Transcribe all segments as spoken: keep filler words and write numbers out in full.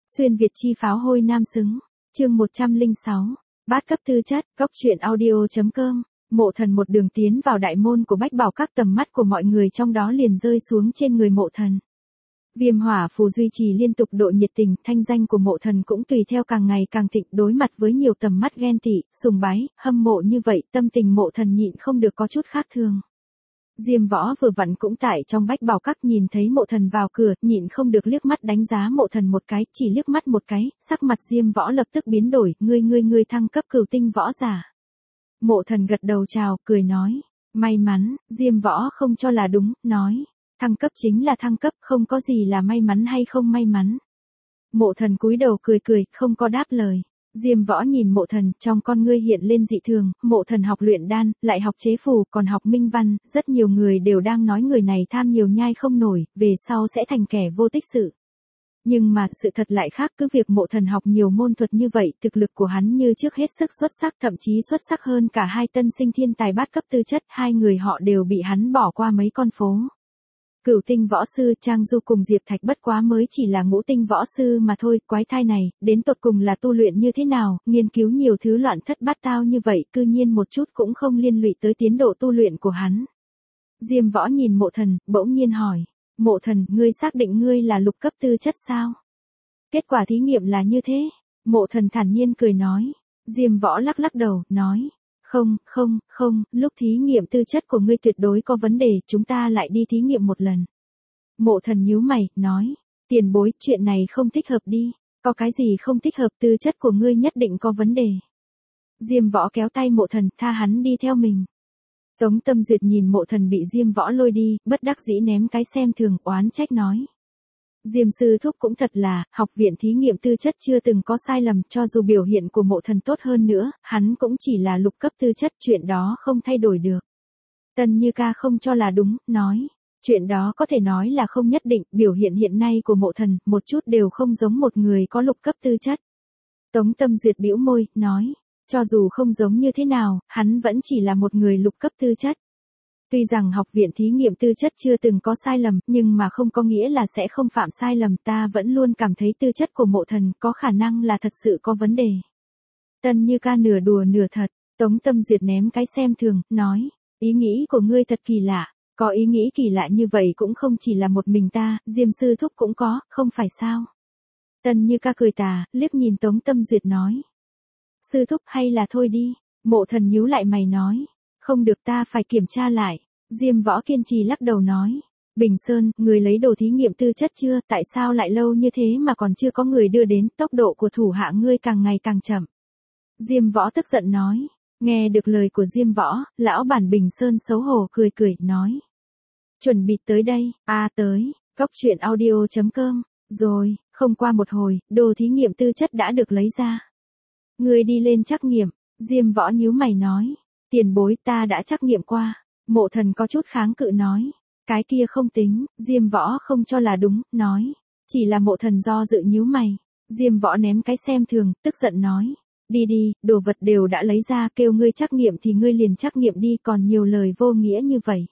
Xuyên Việt chi pháo hôi nam xứng. Chương một trăm lẻ sáu. Bát cấp tư chất. Góc truyện audio chấm com. Mộ Thần một đường tiến vào đại môn của Bách Bảo Các, tầm mắt của mọi người trong đó liền rơi xuống trên người Mộ Thần. Viêm hỏa phù duy trì liên tục độ nhiệt tình, thanh danh của Mộ Thần cũng tùy theo càng ngày càng thịnh, đối mặt với nhiều tầm mắt ghen tị, sùng bái, hâm mộ như vậy, tâm tình Mộ Thần nhịn không được có chút khác thường. Diêm Võ vừa vặn cũng tại trong Bách Bảo Các, nhìn thấy Mộ Thần vào cửa, nhịn không được liếc mắt đánh giá Mộ Thần một cái, chỉ liếc mắt một cái, sắc mặt Diêm Võ lập tức biến đổi, ngươi ngươi ngươi thăng cấp cửu tinh võ giả. Mộ Thần gật đầu chào, cười nói, may mắn. Diêm Võ không cho là đúng, nói, thăng cấp chính là thăng cấp, không có gì là may mắn hay không may mắn. Mộ Thần cúi đầu cười cười, không có đáp lời. Diêm Võ nhìn Mộ Thần, trong con ngươi hiện lên dị thường, Mộ Thần học luyện đan, lại học chế phù, còn học minh văn, rất nhiều người đều đang nói người này tham nhiều nhai không nổi, về sau sẽ thành kẻ vô tích sự. Nhưng mà, sự thật lại khác, cứ việc Mộ Thần học nhiều môn thuật như vậy, thực lực của hắn như trước hết sức xuất sắc, thậm chí xuất sắc hơn cả hai tân sinh thiên tài bát cấp tư chất, hai người họ đều bị hắn bỏ qua mấy con phố. Cửu tinh võ sư Trang Du cùng Diệp Thạch bất quá mới chỉ là ngũ tinh võ sư mà thôi, quái thai này, đến tột cùng là tu luyện như thế nào, nghiên cứu nhiều thứ loạn thất bát tao như vậy, cư nhiên một chút cũng không liên lụy tới tiến độ tu luyện của hắn. Diêm Võ nhìn Mộ Thần, bỗng nhiên hỏi, Mộ Thần, ngươi xác định ngươi là lục cấp tư chất sao? Kết quả thí nghiệm là như thế. Mộ Thần thản nhiên cười nói. Diêm Võ lắc lắc đầu, nói, không, không, không, lúc thí nghiệm tư chất của ngươi tuyệt đối có vấn đề, chúng ta lại đi thí nghiệm một lần. Mộ Thần nhíu mày, nói, tiền bối, chuyện này không thích hợp đi, có cái gì không thích hợp, tư chất của ngươi nhất định có vấn đề. Diêm Võ kéo tay Mộ Thần, tha hắn đi theo mình. Tống Tâm Duyệt nhìn Mộ Thần bị Diêm Võ lôi đi, bất đắc dĩ ném cái xem thường, oán trách nói. Diêm sư thúc cũng thật là, học viện thí nghiệm tư chất chưa từng có sai lầm, cho dù biểu hiện của Mộ Thần tốt hơn nữa, hắn cũng chỉ là lục cấp tư chất, chuyện đó không thay đổi được. Tân Như Ca không cho là đúng, nói, chuyện đó có thể nói là không nhất định, biểu hiện hiện nay của Mộ Thần, một chút đều không giống một người có lục cấp tư chất. Tống Tâm Duyệt bĩu môi, nói, cho dù không giống như thế nào, hắn vẫn chỉ là một người lục cấp tư chất. Tuy rằng học viện thí nghiệm tư chất chưa từng có sai lầm, nhưng mà không có nghĩa là sẽ không phạm sai lầm, ta vẫn luôn cảm thấy tư chất của Mộ Thần có khả năng là thật sự có vấn đề. Tân Như Ca nửa đùa nửa thật, Tống Tâm Duyệt ném cái xem thường, nói, ý nghĩ của ngươi thật kỳ lạ, có ý nghĩ kỳ lạ như vậy cũng không chỉ là một mình ta, Diêm sư thúc cũng có, không phải sao? Tân Như Ca cười tà, liếc nhìn Tống Tâm Duyệt nói. Sư thúc hay là thôi đi. Mộ Thần nhíu lại mày nói, không được, ta phải kiểm tra lại. Diêm Võ kiên trì lắc đầu nói, Bình Sơn, người lấy đồ thí nghiệm tư chất chưa, tại sao lại lâu như thế mà còn chưa có người đưa đến, tốc độ của thủ hạ ngươi càng ngày càng chậm. Diêm Võ tức giận nói, nghe được lời của Diêm Võ, lão bản Bình Sơn xấu hổ cười cười, nói, chuẩn bị tới đây, a à, tới, góc truyện audio chấm com, rồi, không qua một hồi, đồ thí nghiệm tư chất đã được lấy ra. Ngươi đi lên trắc nghiệm. Diêm Võ nhíu mày nói, tiền bối, ta đã trắc nghiệm qua. Mộ Thần có chút kháng cự nói, cái kia không tính. Diêm Võ không cho là đúng, nói, chỉ là Mộ Thần do dự nhíu mày. Diêm Võ ném cái xem thường, tức giận nói, đi đi, đồ vật đều đã lấy ra, kêu ngươi trắc nghiệm thì ngươi liền trắc nghiệm đi, còn nhiều lời vô nghĩa như vậy.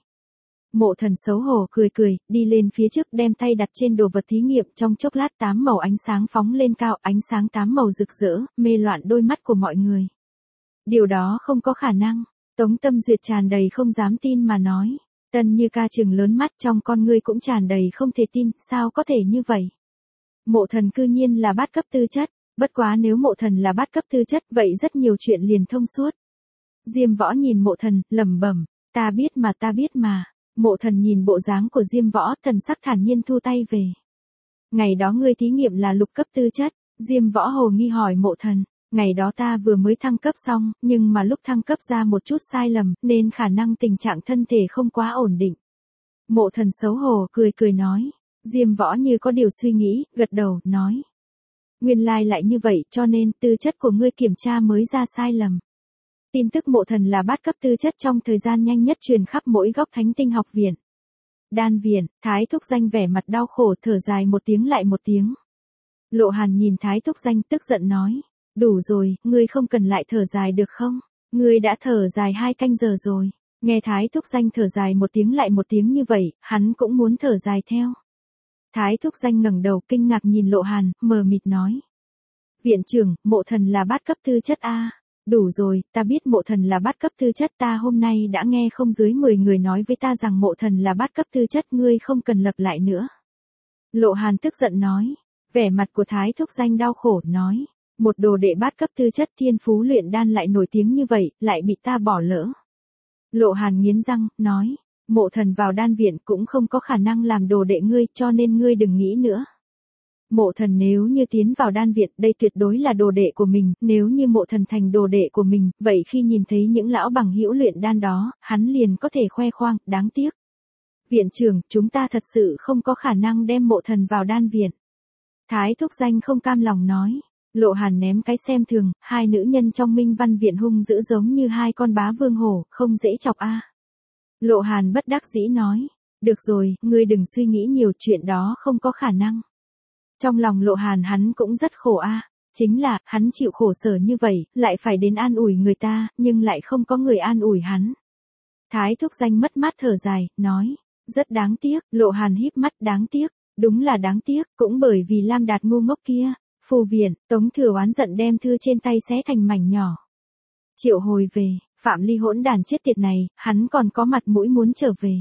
Mộ Thần xấu hổ cười cười, đi lên phía trước, đem tay đặt trên đồ vật thí nghiệm, trong chốc lát tám màu ánh sáng phóng lên cao, ánh sáng tám màu rực rỡ, mê loạn đôi mắt của mọi người. Điều đó không có khả năng. Tống Tâm Duyệt tràn đầy không dám tin mà nói. Tân Như Ca trừng lớn mắt, trong con ngươi cũng tràn đầy không thể tin, sao có thể như vậy? Mộ Thần cư nhiên là bát cấp tư chất, bất quá nếu Mộ Thần là bát cấp tư chất, vậy rất nhiều chuyện liền thông suốt. Diêm Võ nhìn Mộ Thần, lẩm bẩm, ta biết mà ta biết mà. Mộ Thần nhìn bộ dáng của Diêm Võ, thần sắc thản nhiên thu tay về. Ngày đó ngươi thí nghiệm là lục cấp tư chất. Diêm Võ hồ nghi hỏi Mộ Thần. Ngày đó ta vừa mới thăng cấp xong, nhưng mà lúc thăng cấp ra một chút sai lầm, nên khả năng tình trạng thân thể không quá ổn định. Mộ Thần xấu hổ cười cười nói. Diêm Võ như có điều suy nghĩ, gật đầu, nói. Nguyên lai lại như vậy, cho nên tư chất của ngươi kiểm tra mới ra sai lầm. Tin tức Mộ Thần là bát cấp tư chất trong thời gian nhanh nhất truyền khắp mỗi góc Thánh Tinh học viện. Đan viện, Thái Thúc Danh vẻ mặt đau khổ, thở dài một tiếng lại một tiếng. Lộ Hàn nhìn Thái Thúc Danh tức giận nói. Đủ rồi, ngươi không cần lại thở dài được không? Ngươi đã thở dài hai canh giờ rồi. Nghe Thái Thúc Danh thở dài một tiếng lại một tiếng như vậy, hắn cũng muốn thở dài theo. Thái thúc danh ngẩng đầu kinh ngạc nhìn Lộ Hàn, mờ mịt nói. Viện trưởng, mộ thần là bát cấp tư chất a. Đủ rồi, ta biết mộ thần là bát cấp tư chất, ta hôm nay đã nghe không dưới mười người nói với ta rằng mộ thần là bát cấp tư chất, ngươi không cần lặp lại nữa. Lộ Hàn tức giận nói. Vẻ mặt của Thái thúc danh đau khổ, nói. Một đồ đệ bát cấp tư chất thiên phú luyện đan lại nổi tiếng như vậy, lại bị ta bỏ lỡ. Lộ Hàn nghiến răng, nói. Mộ thần vào đan viện cũng không có khả năng làm đồ đệ ngươi, cho nên ngươi đừng nghĩ nữa. Mộ thần nếu như tiến vào đan viện, đây tuyệt đối là đồ đệ của mình, nếu như mộ thần thành đồ đệ của mình, vậy khi nhìn thấy những lão bằng hữu luyện đan đó, hắn liền có thể khoe khoang, đáng tiếc. Viện trưởng, chúng ta thật sự không có khả năng đem mộ thần vào đan viện. Thái thúc danh không cam lòng nói. Lộ Hàn ném cái xem thường, hai nữ nhân trong Minh Văn viện hung dữ giống như hai con bá vương hổ, không dễ chọc a. Lộ Hàn bất đắc dĩ nói. Được rồi, ngươi đừng suy nghĩ nhiều, chuyện đó không có khả năng. Trong lòng Lộ Hàn hắn cũng rất khổ a, chính là, hắn chịu khổ sở như vậy, lại phải đến an ủi người ta, nhưng lại không có người an ủi hắn. Thái thúc danh mất mát thở dài, nói, rất đáng tiếc. Lộ Hàn híp mắt, đáng tiếc, đúng là đáng tiếc, cũng bởi vì Lam Đạt ngu ngốc kia. Phù viện, Tống Thừa oán giận đem thư trên tay xé thành mảnh nhỏ. Triệu hồi về, Phạm Ly hỗn đàn chết tiệt này, hắn còn có mặt mũi muốn trở về.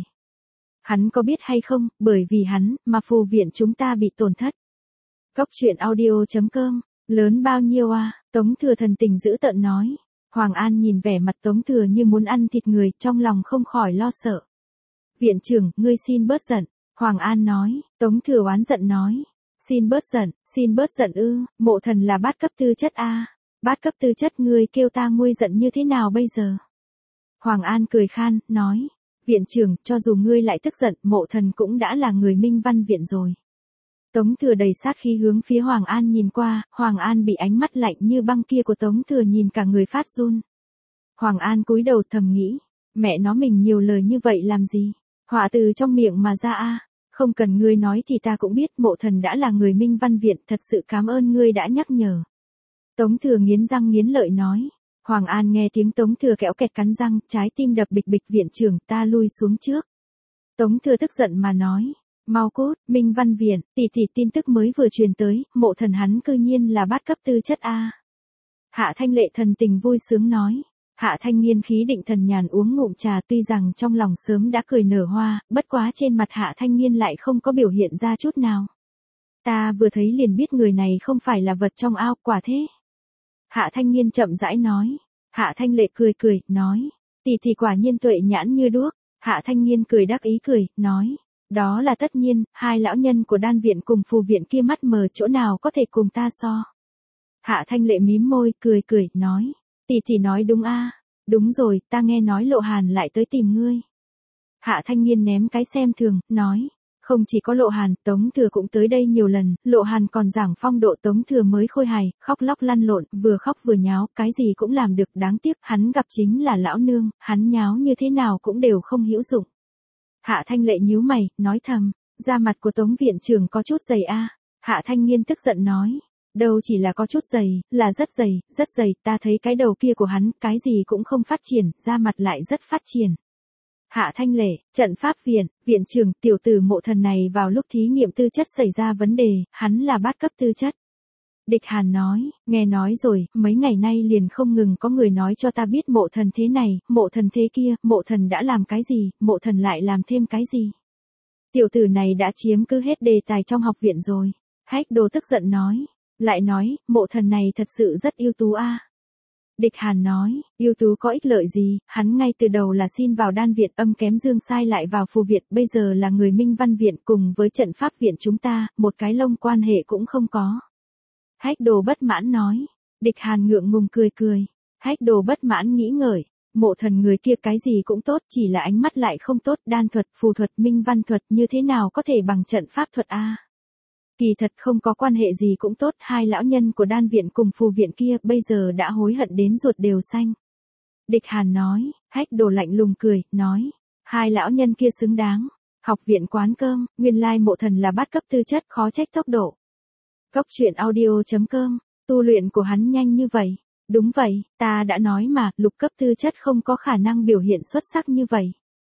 Hắn có biết hay không, bởi vì hắn, mà phù viện chúng ta bị tổn thất. Cốc truyện audio chấm com, lớn bao nhiêu à, Tống Thừa thần tình dữ tợn nói. Hoàng An nhìn vẻ mặt Tống Thừa như muốn ăn thịt người, trong lòng không khỏi lo sợ. Viện trưởng, ngươi xin bớt giận, Hoàng An nói. Tống Thừa oán giận nói. Xin bớt giận, xin bớt giận ư, mộ thần là bát cấp tư chất a. Bát cấp tư chất, ngươi kêu ta nguôi giận như thế nào bây giờ? Hoàng An cười khan, nói. Viện trưởng, cho dù ngươi lại tức giận, mộ thần cũng đã là người Minh Văn viện rồi. Tống Thừa đầy sát khí hướng phía Hoàng An nhìn qua, Hoàng An bị ánh mắt lạnh như băng kia của Tống Thừa nhìn cả người phát run. Hoàng An cúi đầu thầm nghĩ, mẹ nó mình nhiều lời như vậy làm gì? Họa từ trong miệng mà ra a. Không cần ngươi nói thì ta cũng biết mộ thần đã là người Minh Văn viện, thật sự cảm ơn ngươi đã nhắc nhở. Tống Thừa nghiến răng nghiến lợi nói. Hoàng An nghe tiếng Tống Thừa kẽo kẹt cắn răng, trái tim đập bịch bịch, viện trưởng, ta lui xuống trước. Tống Thừa tức giận mà nói. Mau cút, Minh Văn viện, tỷ tỷ tin tức mới vừa truyền tới, mộ thần hắn cư nhiên là bát cấp tư chất a. Hạ Thanh Lệ thần tình vui sướng nói. Hạ Thanh Nghiên khí định thần nhàn uống ngụm trà, tuy rằng trong lòng sớm đã cười nở hoa, bất quá trên mặt Hạ Thanh Nghiên lại không có biểu hiện ra chút nào. Ta vừa thấy liền biết người này không phải là vật trong ao, quả thế. Hạ Thanh Nghiên chậm rãi nói. Hạ Thanh Lệ cười cười, nói. Tỷ tỷ quả nhiên tuệ nhãn như đuốc. Hạ Thanh Nghiên cười đắc ý cười, nói. Đó là tất nhiên, hai lão nhân của đan viện cùng phù viện kia mắt mờ, chỗ nào có thể cùng ta so. Hạ Thanh Lệ mím môi, cười cười, nói. Tỷ tỷ nói đúng a. Đúng rồi, ta nghe nói Lộ Hàn lại tới tìm ngươi. Hạ Thanh Nghiên ném cái xem thường, nói. Không chỉ có Lộ Hàn, Tống Thừa cũng tới đây nhiều lần, Lộ Hàn còn giảng phong độ, Tống Thừa mới khôi hài, khóc lóc lăn lộn, vừa khóc vừa nháo, cái gì cũng làm được, đáng tiếc, hắn gặp chính là lão nương, hắn nháo như thế nào cũng đều không hữu dụng. Hạ Thanh Lệ nhíu mày, nói thầm, da mặt của Tống viện trưởng có chút dày a. Hạ Thanh Nghiên tức giận nói. Đâu chỉ là có chút dày, là rất dày, rất dày, ta thấy cái đầu kia của hắn, cái gì cũng không phát triển, da mặt lại rất phát triển. Hạ Thanh Lệ, trận pháp viện, viện trưởng, tiểu tử mộ thần này vào lúc thí nghiệm tư chất xảy ra vấn đề, hắn là bát cấp tư chất. Địch Hàn nói, nghe nói rồi, mấy ngày nay liền không ngừng có người nói cho ta biết mộ thần thế này, mộ thần thế kia, mộ thần đã làm cái gì, mộ thần lại làm thêm cái gì. Tiểu tử này đã chiếm cứ hết đề tài trong học viện rồi. Hách Đồ tức giận nói. Lại nói, mộ thần này thật sự rất ưu tú a. Địch Hàn nói, ưu tú có ích lợi gì, hắn ngay từ đầu là xin vào đan viện, âm kém dương sai lại vào phù viện, bây giờ là người Minh Văn viện cùng với trận pháp viện chúng ta, một cái lông quan hệ cũng không có. Hách Đồ bất mãn nói. Địch Hàn ngượng ngùng cười cười. Hách Đồ bất mãn nghĩ ngợi, mộ thần người kia cái gì cũng tốt, chỉ là ánh mắt lại không tốt, đan thuật, phù thuật, minh văn thuật như thế nào có thể bằng trận pháp thuật a. Kỳ thật không có quan hệ gì cũng tốt, hai lão nhân của đan viện cùng phù viện kia bây giờ đã hối hận đến ruột đều xanh. Địch Hàn nói. Hách Đồ lạnh lùng cười, nói. Hai lão nhân kia xứng đáng. Học viện quán cơm, nguyên lai mộ thần là bát cấp tư chất, khó trách tốc độ. Cốc truyện audio chấm com, tu luyện của hắn nhanh như vậy. Đúng vậy, ta đã nói mà, lục cấp tư chất không có khả năng biểu hiện xuất sắc như vậy.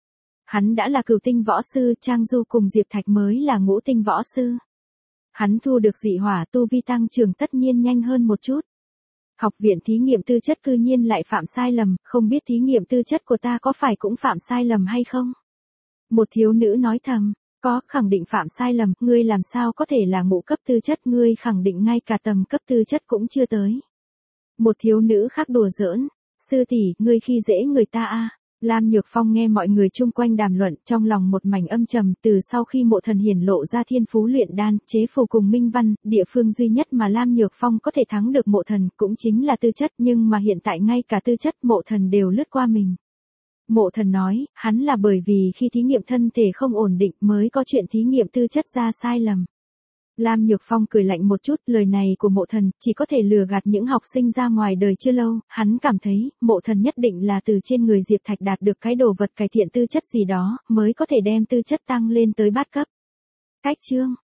Hắn đã là cửu tinh võ sư, Trang Du cùng Diệp Thạch mới là ngũ tinh võ sư. Hắn thu được dị hỏa, tu vi tăng trưởng tất nhiên nhanh hơn một chút. Học viện thí nghiệm tư chất cư nhiên lại phạm sai lầm, không biết thí nghiệm tư chất của ta có phải cũng phạm sai lầm hay không? Một thiếu nữ nói thầm, có, khẳng định phạm sai lầm, ngươi làm sao có thể là ngũ cấp tư chất, ngươi khẳng định ngay cả tầm cấp tư chất cũng chưa tới. Một thiếu nữ khác đùa giỡn, sư tỷ, ngươi khi dễ người ta a. Lam Nhược Phong nghe mọi người chung quanh đàm luận, trong lòng một mảnh âm trầm, từ sau khi Mộ Thần hiển lộ ra thiên phú luyện đan, chế phù cùng minh văn, địa phương duy nhất mà Lam Nhược Phong có thể thắng được Mộ Thần, cũng chính là tư chất, nhưng mà hiện tại ngay cả tư chất Mộ Thần đều lướt qua mình. Mộ Thần nói, hắn là bởi vì khi thí nghiệm thân thể không ổn định mới có chuyện thí nghiệm tư chất ra sai lầm. Lam Nhược Phong cười lạnh một chút, lời này của Mộ Thần chỉ có thể lừa gạt những học sinh ra ngoài đời chưa lâu, hắn cảm thấy, Mộ Thần nhất định là từ trên người Diệp Thạch đạt được cái đồ vật cải thiện tư chất gì đó, mới có thể đem tư chất tăng lên tới bát cấp. Cách chương